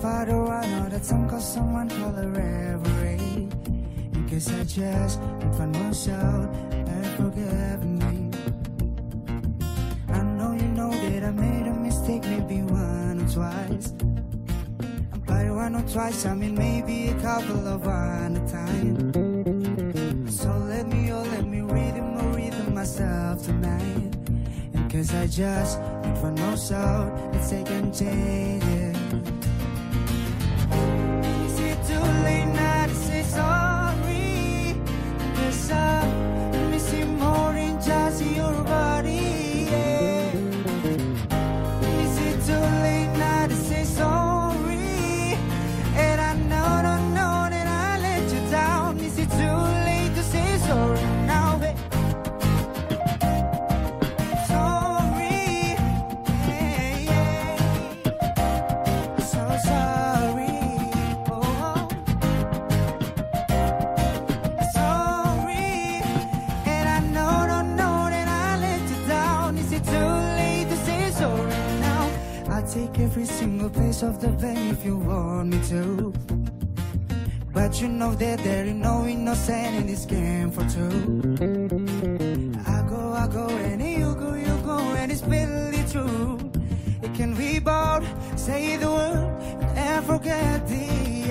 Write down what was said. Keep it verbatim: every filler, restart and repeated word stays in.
But oh, I know that song cause someone call a reverie. In case I just need one more shout and forgive me. I know you know that I made a mistake maybe one or twice. By one or twice, I mean maybe a couple of one at a time. So let me, oh let me rhythm or rhythm myself tonight. In case I just need one more shout, let's take and change it. Is it too late now to say sorry? Cause I'm missing more than just your body, yeah. Is it too late now to say sorry? And I know, no, know that I let you down. Is it too late to say sorry now, babe? Take every single piece of the blame if you want me to. But you know that there ain't no innocent in this game for two. I go, I go, and you go, you go, and it's really true. It can we both say the word and forget the